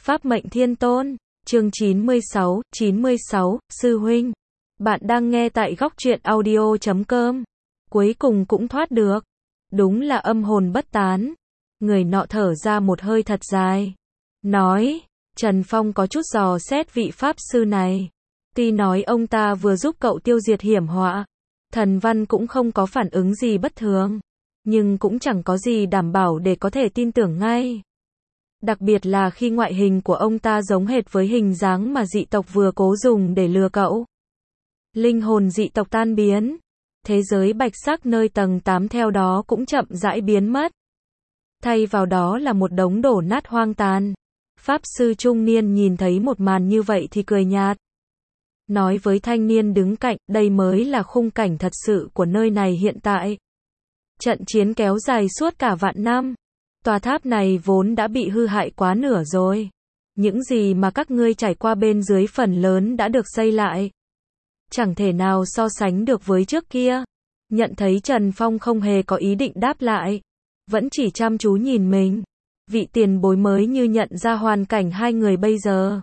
Pháp mệnh thiên tôn, chương 96, sư huynh. Bạn đang nghe tại góc truyện audio.com. Cuối cùng cũng thoát được. Đúng là âm hồn bất tán. Người nọ thở ra một hơi thật dài. Nói, Trần Phong có chút dò xét vị Pháp sư này. Tuy nói ông ta vừa giúp cậu tiêu diệt hiểm họa. Thần Văn cũng không có phản ứng gì bất thường. Nhưng cũng chẳng có gì đảm bảo để có thể tin tưởng ngay. Đặc biệt là khi ngoại hình của ông ta giống hệt với hình dáng mà dị tộc vừa cố dùng để lừa cậu. Linh hồn dị tộc tan biến. Thế giới bạch sắc nơi tầng 8 theo đó cũng chậm rãi biến mất. Thay vào đó là một đống đổ nát hoang tàn. Pháp sư trung niên nhìn thấy một màn như vậy thì cười nhạt. Nói với thanh niên đứng cạnh, đây mới là khung cảnh thật sự của nơi này hiện tại. Trận chiến kéo dài suốt cả vạn năm. Tòa tháp này vốn đã bị hư hại quá nửa rồi. Những gì mà các ngươi trải qua bên dưới phần lớn đã được xây lại. Chẳng thể nào so sánh được với trước kia. Nhận thấy Trần Phong không hề có ý định đáp lại. Vẫn chỉ chăm chú nhìn mình. Vị tiền bối mới như nhận ra hoàn cảnh hai người bây giờ.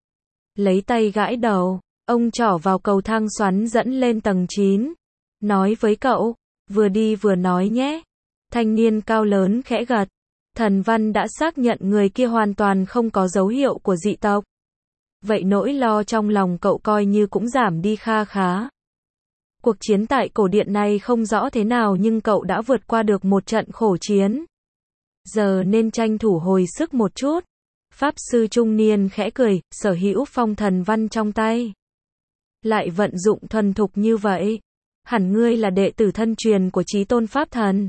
Lấy tay gãi đầu. Ông trỏ vào cầu thang xoắn dẫn lên tầng 9. Nói với cậu. Vừa đi vừa nói nhé. Thanh niên cao lớn khẽ gật. Thần Văn đã xác nhận người kia hoàn toàn không có dấu hiệu của dị tộc. Vậy nỗi lo trong lòng cậu coi như cũng giảm đi kha khá. Cuộc chiến tại cổ điện này không rõ thế nào nhưng cậu đã vượt qua được một trận khổ chiến. Giờ nên tranh thủ hồi sức một chút. Pháp sư trung niên khẽ cười, sở hữu phong thần văn trong tay. Lại vận dụng thuần thục như vậy. Hẳn ngươi là đệ tử thân truyền của Chí Tôn Pháp Thần.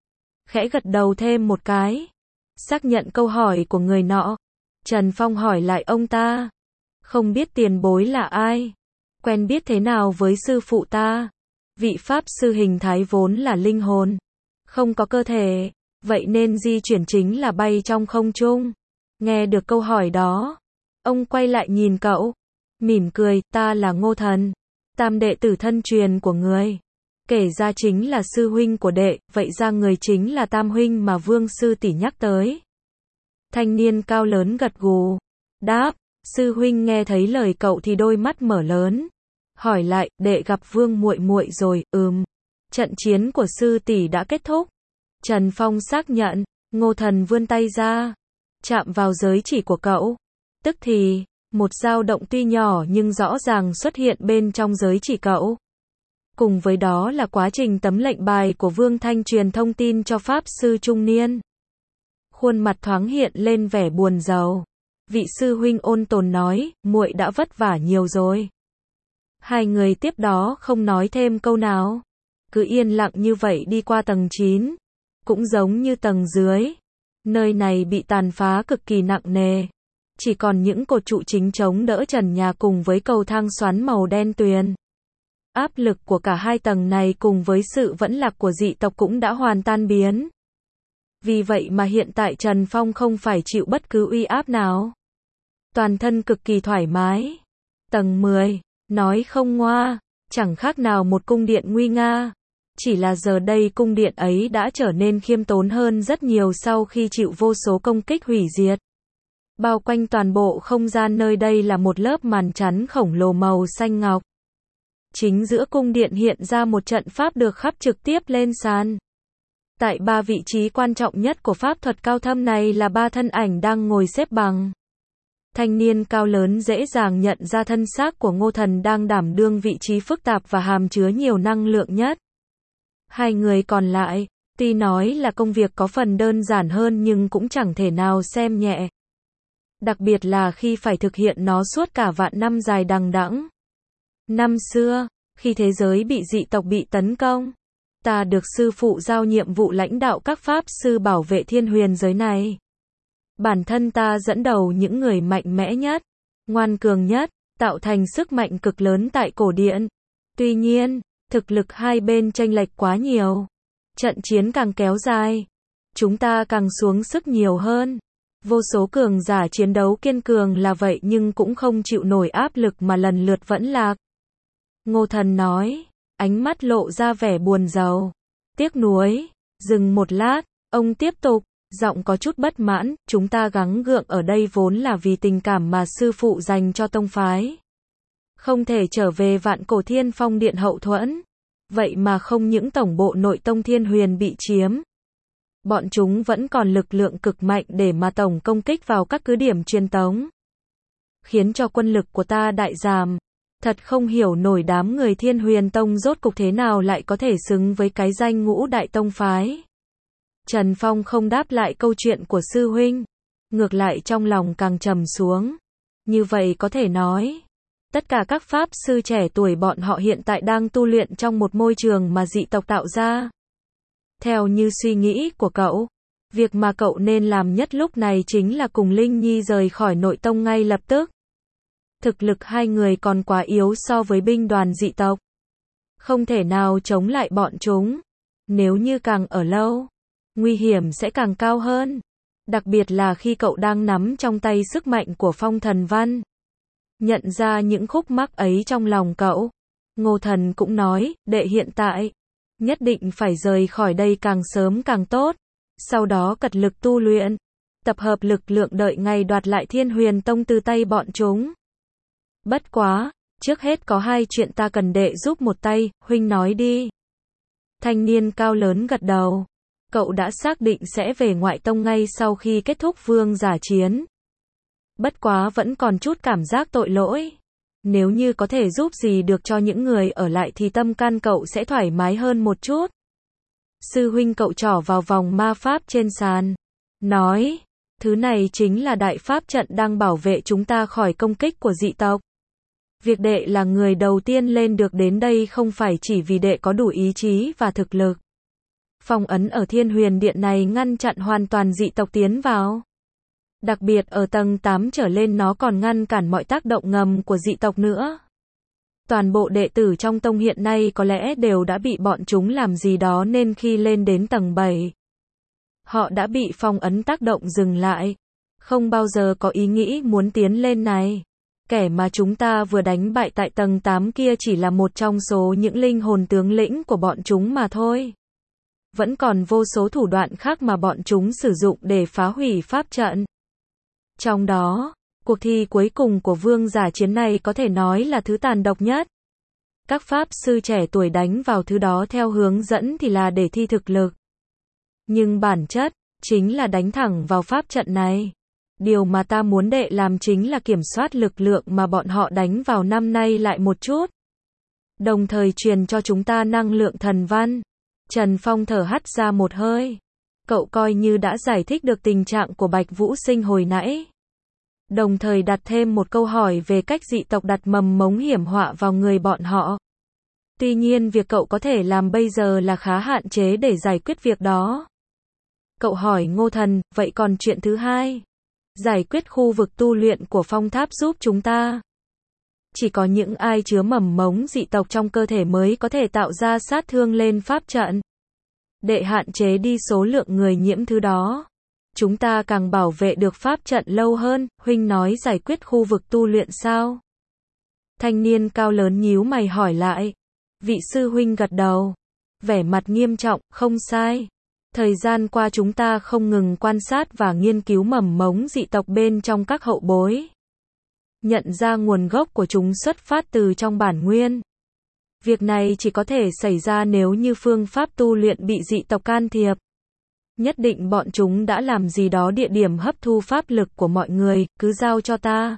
Khẽ gật đầu thêm một cái. Xác nhận câu hỏi của người nọ. Trần Phong hỏi lại ông ta. Không biết tiền bối là ai? Quen biết thế nào với sư phụ ta? Vị Pháp sư hình thái vốn là linh hồn. Không có cơ thể. Vậy nên di chuyển chính là bay trong không trung. Nghe được câu hỏi đó. Ông quay lại nhìn cậu. Mỉm cười, ta là Ngô Thần. Tam đệ tử thân truyền của người. Kể ra chính là sư huynh của đệ, vậy ra người chính là tam huynh mà Vương sư tỷ nhắc tới. Thanh niên cao lớn gật gù. Đáp, sư huynh nghe thấy lời cậu thì đôi mắt mở lớn. Hỏi lại, đệ gặp Vương muội muội rồi, Trận chiến của sư tỷ đã kết thúc. Trần Phong xác nhận, Ngô Thần vươn tay ra. Chạm vào giới chỉ của cậu. Tức thì, một dao động tuy nhỏ nhưng rõ ràng xuất hiện bên trong giới chỉ cậu. Cùng với đó là quá trình tấm lệnh bài của Vương Thanh truyền thông tin cho Pháp sư trung niên. Khuôn mặt thoáng hiện lên vẻ buồn rầu. Vị sư huynh ôn tồn nói, muội đã vất vả nhiều rồi. Hai người tiếp đó không nói thêm câu nào. Cứ yên lặng như vậy đi qua tầng 9. Cũng giống như tầng dưới. Nơi này bị tàn phá cực kỳ nặng nề. Chỉ còn những cột trụ chính chống đỡ trần nhà cùng với cầu thang xoắn màu đen tuyền. Áp lực của cả hai tầng này cùng với sự vẫn lạc của dị tộc cũng đã hoàn tan biến. Vì vậy mà hiện tại Trần Phong không phải chịu bất cứ uy áp nào. Toàn thân cực kỳ thoải mái. Tầng 10, nói không ngoa, chẳng khác nào một cung điện nguy nga. Chỉ là giờ đây cung điện ấy đã trở nên khiêm tốn hơn rất nhiều sau khi chịu vô số công kích hủy diệt. Bao quanh toàn bộ không gian nơi đây là một lớp màn chắn khổng lồ màu xanh ngọc. Chính giữa cung điện hiện ra một trận pháp được khắc trực tiếp lên sàn. Tại ba vị trí quan trọng nhất của pháp thuật cao thâm này là ba thân ảnh đang ngồi xếp bằng. Thanh niên cao lớn dễ dàng nhận ra thân xác của Ngô Thần đang đảm đương vị trí phức tạp và hàm chứa nhiều năng lượng nhất. Hai người còn lại, tuy nói là công việc có phần đơn giản hơn nhưng cũng chẳng thể nào xem nhẹ. Đặc biệt là khi phải thực hiện nó suốt cả vạn năm dài đằng đẵng. Năm xưa, khi thế giới bị dị tộc bị tấn công, ta được sư phụ giao nhiệm vụ lãnh đạo các pháp sư bảo vệ thiên huyền giới này. Bản thân ta dẫn đầu những người mạnh mẽ nhất, ngoan cường nhất, tạo thành sức mạnh cực lớn tại cổ điện. Tuy nhiên, thực lực hai bên chênh lệch quá nhiều. Trận chiến càng kéo dài, chúng ta càng xuống sức nhiều hơn. Vô số cường giả chiến đấu kiên cường là vậy nhưng cũng không chịu nổi áp lực mà lần lượt vẫn lạc. Ngô Thần nói, ánh mắt lộ ra vẻ buồn rầu. Tiếc nuối, dừng một lát, ông tiếp tục, Giọng có chút bất mãn, chúng ta gắng gượng ở đây vốn là vì tình cảm mà sư phụ dành cho tông phái. Không thể trở về Vạn Cổ Thiên Phong Điện hậu thuẫn. Vậy mà không những tổng bộ nội tông Thiên Huyền bị chiếm. Bọn chúng vẫn còn lực lượng cực mạnh để mà tổng công kích vào các cứ điểm truyền tống. Khiến cho quân lực của ta đại giảm. Thật không hiểu nổi đám người Thiên Huyền Tông rốt cục thế nào lại có thể xứng với cái danh ngũ đại tông phái. Trần Phong không đáp lại câu chuyện của sư huynh. Ngược lại trong lòng càng trầm xuống. Như vậy có thể nói, tất cả các pháp sư trẻ tuổi bọn họ hiện tại đang tu luyện trong một môi trường mà dị tộc tạo ra. Theo như suy nghĩ của cậu, việc mà cậu nên làm nhất lúc này chính là cùng Linh Nhi rời khỏi nội tông ngay lập tức. Thực lực hai người còn quá yếu so với binh đoàn dị tộc. Không thể nào chống lại bọn chúng. Nếu như càng ở lâu, nguy hiểm sẽ càng cao hơn. Đặc biệt là khi cậu đang nắm trong tay sức mạnh của Phong Thần Văn. Nhận ra những khúc mắc ấy trong lòng cậu, Ngô Thần cũng nói, đệ hiện tại nhất định phải rời khỏi đây càng sớm càng tốt. Sau đó cật lực tu luyện, tập hợp lực lượng đợi ngày đoạt lại Thiên Huyền Tông từ tay bọn chúng. Bất quá, trước hết có hai chuyện ta cần đệ giúp một tay, huynh nói đi. Thanh niên cao lớn gật đầu. Cậu đã xác định sẽ về ngoại tông ngay sau khi kết thúc vương giả chiến. Bất quá vẫn còn chút cảm giác tội lỗi. Nếu như có thể giúp gì được cho những người ở lại thì tâm can cậu sẽ thoải mái hơn một chút. Sư huynh cậu trỏ vào vòng ma pháp trên sàn. Nói, thứ này chính là đại pháp trận đang bảo vệ chúng ta khỏi công kích của dị tộc. Việc đệ là người đầu tiên lên được đến đây không phải chỉ vì đệ có đủ ý chí và thực lực. Phong ấn ở Thiên Huyền Điện này ngăn chặn hoàn toàn dị tộc tiến vào. Đặc biệt ở tầng 8 trở lên nó còn ngăn cản mọi tác động ngầm của dị tộc nữa. Toàn bộ đệ tử trong tông hiện nay có lẽ đều đã bị bọn chúng làm gì đó nên khi lên đến tầng 7, họ đã bị phong ấn tác động dừng lại. Không bao giờ có ý nghĩ muốn tiến lên này. Kẻ mà chúng ta vừa đánh bại tại tầng 8 kia chỉ là một trong số những linh hồn tướng lĩnh của bọn chúng mà thôi. Vẫn còn vô số thủ đoạn khác mà bọn chúng sử dụng để phá hủy pháp trận. Trong đó, cuộc thi cuối cùng của vương giả chiến này có thể nói là thứ tàn độc nhất. Các pháp sư trẻ tuổi đánh vào thứ đó theo hướng dẫn thì là để thi thực lực. Nhưng bản chất, chính là đánh thẳng vào pháp trận này. Điều mà ta muốn đệ làm chính là kiểm soát lực lượng mà bọn họ đánh vào năm nay lại một chút. Đồng thời truyền cho chúng ta năng lượng thần văn. Trần Phong thở hắt ra một hơi. Cậu coi như đã giải thích được tình trạng của Bạch Vũ Sinh hồi nãy. Đồng thời đặt thêm một câu hỏi về cách dị tộc đặt mầm mống hiểm họa vào người bọn họ. Tuy nhiên việc cậu có thể làm bây giờ là khá hạn chế để giải quyết việc đó. Cậu hỏi Ngô Thần, vậy còn chuyện thứ hai? Giải quyết khu vực tu luyện của phong tháp giúp chúng ta. Chỉ có những ai chứa mầm mống dị tộc trong cơ thể mới có thể tạo ra sát thương lên pháp trận. Để hạn chế đi số lượng người nhiễm thứ đó. Chúng ta càng bảo vệ được pháp trận lâu hơn, huynh nói giải quyết khu vực tu luyện sao? Thanh niên cao lớn nhíu mày hỏi lại. Vị sư huynh gật đầu. Vẻ mặt nghiêm trọng, không sai. Thời gian qua chúng ta không ngừng quan sát và nghiên cứu mầm mống dị tộc bên trong các hậu bối. Nhận ra nguồn gốc của chúng xuất phát từ trong bản nguyên. Việc này chỉ có thể xảy ra nếu như phương pháp tu luyện bị dị tộc can thiệp. Nhất định bọn chúng đã làm gì đó địa điểm hấp thu pháp lực của mọi người, cứ giao cho ta.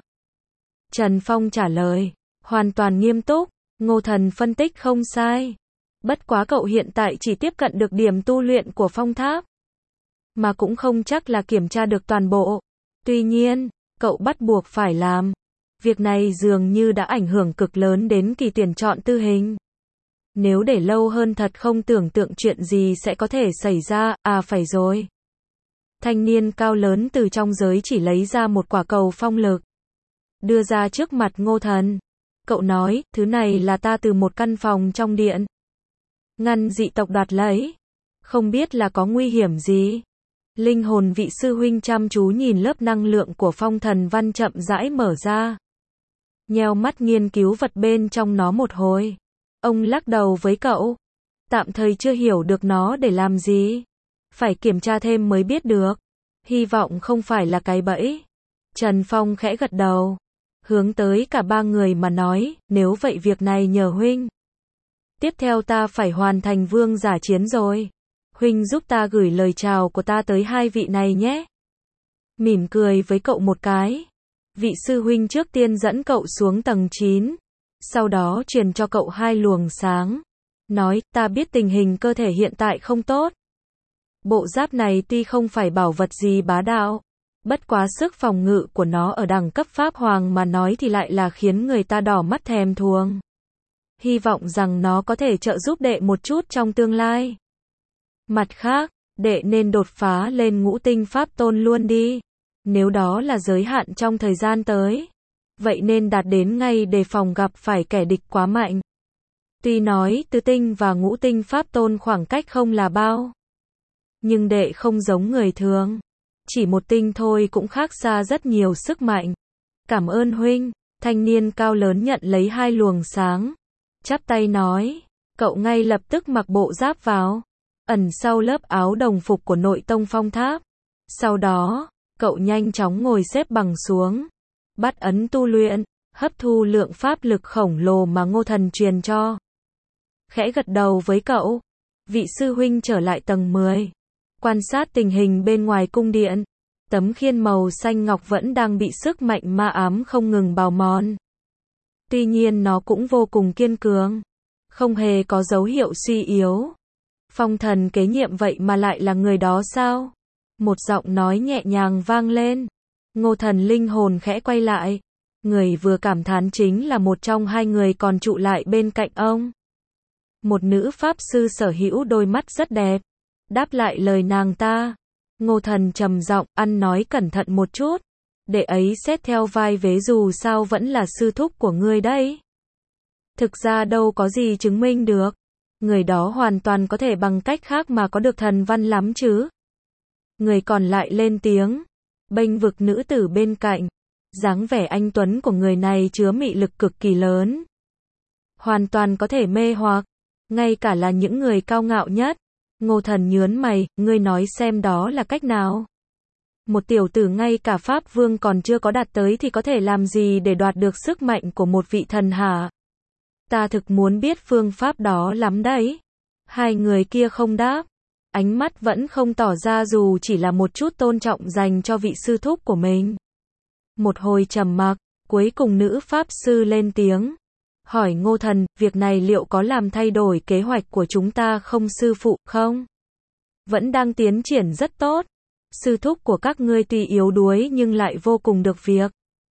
Trần Phong trả lời, hoàn toàn nghiêm túc. Ngô Thần phân tích không sai. Bất quá cậu hiện tại chỉ tiếp cận được điểm tu luyện của phong tháp. Mà cũng không chắc là kiểm tra được toàn bộ. Tuy nhiên, cậu bắt buộc phải làm. Việc này dường như đã ảnh hưởng cực lớn đến kỳ tuyển chọn tư hình. Nếu để lâu hơn thật không tưởng tượng chuyện gì sẽ có thể xảy ra, phải rồi. Thanh niên cao lớn từ trong giới chỉ lấy ra một quả cầu phong lực. Đưa ra trước mặt Ngô Thần. Cậu nói, thứ này là ta từ một căn phòng trong điện. Ngăn dị tộc đoạt lấy. Không biết là có nguy hiểm gì. Linh hồn vị sư huynh chăm chú nhìn lớp năng lượng của phong thần văn chậm rãi mở ra. Nheo mắt nghiên cứu vật bên trong nó một hồi. Ông lắc đầu với cậu. Tạm thời chưa hiểu được nó để làm gì. Phải kiểm tra thêm mới biết được. Hy vọng không phải là cái bẫy. Trần Phong khẽ gật đầu, hướng tới cả ba người mà nói, nếu vậy việc này nhờ huynh. Tiếp theo ta phải hoàn thành vương giả chiến rồi. Huynh giúp ta gửi lời chào của ta tới hai vị này nhé. Mỉm cười với cậu một cái. Vị sư huynh trước tiên dẫn cậu xuống tầng 9. Sau đó truyền cho cậu hai luồng sáng. Nói, ta biết tình hình cơ thể hiện tại không tốt. Bộ giáp này tuy không phải bảo vật gì bá đạo, bất quá sức phòng ngự của nó ở đẳng cấp Pháp Hoàng mà nói thì lại là khiến người ta đỏ mắt thèm thuồng. Hy vọng rằng nó có thể trợ giúp đệ một chút trong tương lai. Mặt khác, đệ nên đột phá lên ngũ tinh Pháp Tôn luôn đi. Nếu đó là giới hạn trong thời gian tới, vậy nên đạt đến ngay để phòng gặp phải kẻ địch quá mạnh. Tuy nói tứ tinh và ngũ tinh Pháp Tôn khoảng cách không là bao, nhưng đệ không giống người thường. Chỉ một tinh thôi cũng khác xa rất nhiều sức mạnh. Cảm ơn huynh. Thanh niên cao lớn nhận lấy hai luồng sáng, chắp tay nói. Cậu ngay lập tức mặc bộ giáp vào, ẩn sau lớp áo đồng phục của nội tông Phong Tháp. Sau đó, cậu nhanh chóng ngồi xếp bằng xuống, bắt ấn tu luyện, hấp thu lượng pháp lực khổng lồ mà Ngô Thần truyền cho. Khẽ gật đầu với cậu, vị sư huynh trở lại tầng 10. Quan sát tình hình bên ngoài cung điện, tấm khiên màu xanh ngọc vẫn đang bị sức mạnh ma ám không ngừng bào mòn. Tuy nhiên nó cũng vô cùng kiên cường, không hề có dấu hiệu suy yếu. Phong thần kế nhiệm vậy mà lại là người đó sao? Một giọng nói nhẹ nhàng vang lên. Ngô Thần linh hồn khẽ quay lại. Người vừa cảm thán chính là một trong hai người còn trụ lại bên cạnh ông. Một nữ pháp sư sở hữu đôi mắt rất đẹp. Đáp lại lời nàng ta. Ngô Thần trầm giọng, ăn nói cẩn thận một chút. Để ấy xét theo vai vế dù sao vẫn là sư thúc của ngươi đấy. Thực ra đâu có gì chứng minh được. Người đó hoàn toàn có thể bằng cách khác mà có được thần văn lắm chứ. Người còn lại lên tiếng, bênh vực nữ tử bên cạnh. Dáng vẻ anh tuấn của người này chứa mị lực cực kỳ lớn. Hoàn toàn có thể mê hoặc, ngay cả là những người cao ngạo nhất. Ngô Thần nhướng mày, ngươi nói xem đó là cách nào? Một tiểu tử ngay cả Pháp Vương còn chưa có đạt tới thì có thể làm gì để đoạt được sức mạnh của một vị thần hả? Ta thực muốn biết phương pháp đó lắm đấy. Hai người kia không đáp. Ánh mắt vẫn không tỏ ra dù chỉ là một chút tôn trọng dành cho vị sư thúc của mình. Một hồi trầm mặc, cuối cùng nữ pháp sư lên tiếng. Hỏi Ngô Thần, việc này liệu có làm thay đổi kế hoạch của chúng ta không sư phụ, không? Vẫn đang tiến triển rất tốt. Sư thúc của các ngươi tuy yếu đuối nhưng lại vô cùng được việc.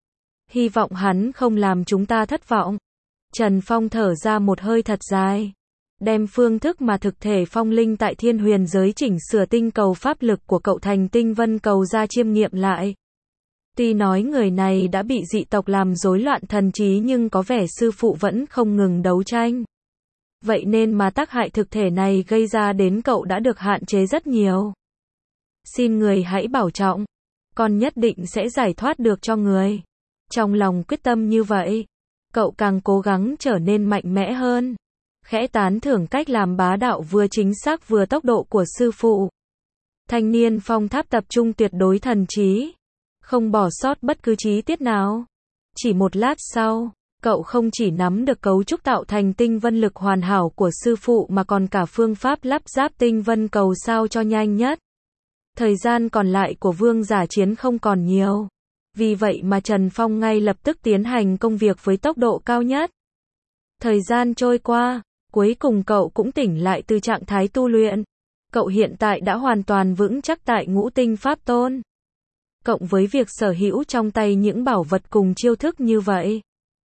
Hy vọng hắn không làm chúng ta thất vọng. Trần Phong thở ra một hơi thật dài. Đem phương thức mà thực thể phong linh tại thiên huyền giới chỉnh sửa tinh cầu pháp lực của cậu thành tinh vân cầu ra chiêm nghiệm lại. Tuy nói người này đã bị dị tộc làm rối loạn thần trí nhưng có vẻ sư phụ vẫn không ngừng đấu tranh. Vậy nên mà tác hại thực thể này gây ra đến cậu đã được hạn chế rất nhiều. Xin người hãy bảo trọng. Con nhất định sẽ giải thoát được cho người. Trong lòng quyết tâm như vậy, cậu càng cố gắng trở nên mạnh mẽ hơn. Khẽ tán thưởng cách làm bá đạo vừa chính xác vừa tốc độ của sư phụ. Thanh niên Phong Tháp tập trung tuyệt đối thần trí, không bỏ sót bất cứ chi tiết nào. Chỉ một lát sau, cậu không chỉ nắm được cấu trúc tạo thành tinh vân lực hoàn hảo của sư phụ mà còn cả phương pháp lắp ráp tinh vân cầu sao cho nhanh nhất. Thời gian còn lại của vương giả chiến không còn nhiều. Vì vậy mà Trần Phong ngay lập tức tiến hành công việc với tốc độ cao nhất. Thời gian trôi qua, cuối cùng cậu cũng tỉnh lại từ trạng thái tu luyện. Cậu hiện tại đã hoàn toàn vững chắc tại ngũ tinh Pháp Tôn. Cộng với việc sở hữu trong tay những bảo vật cùng chiêu thức như vậy,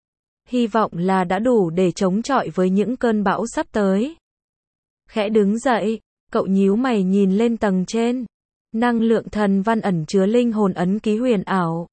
hy vọng là đã đủ để chống chọi với những cơn bão sắp tới. Khẽ đứng dậy, cậu nhíu mày nhìn lên tầng trên. Năng lượng thần văn ẩn chứa linh hồn ấn ký huyền ảo.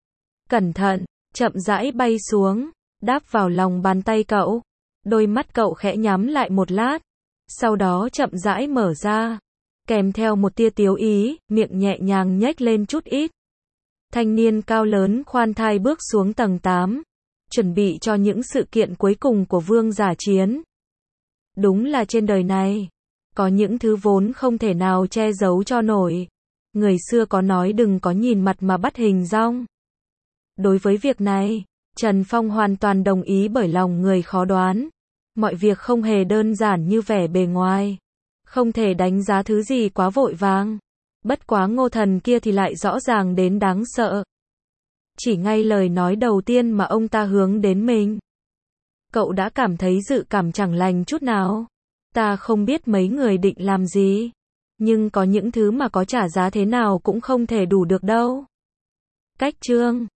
Cẩn thận, chậm rãi bay xuống, đáp vào lòng bàn tay cậu. Đôi mắt cậu khẽ nhắm lại một lát, sau đó chậm rãi mở ra, kèm theo một tia tiếu ý, miệng nhẹ nhàng nhếch lên chút ít. Thanh niên cao lớn khoan thai bước xuống tầng 8, chuẩn bị cho những sự kiện cuối cùng của vương giả chiến. Đúng là trên đời này, có những thứ vốn không thể nào che giấu cho nổi. Người xưa có nói đừng có nhìn mặt mà bắt hình dong. Đối với việc này, Trần Phong hoàn toàn đồng ý bởi lòng người khó đoán. Mọi việc không hề đơn giản như vẻ bề ngoài. Không thể đánh giá thứ gì quá vội vàng. Bất quá Ngô Thần kia thì lại rõ ràng đến đáng sợ. Chỉ ngay lời nói đầu tiên mà ông ta hướng đến mình, cậu đã cảm thấy dự cảm chẳng lành chút nào. Ta không biết mấy người định làm gì, nhưng có những thứ mà có trả giá thế nào cũng không thể đủ được đâu. Cách chương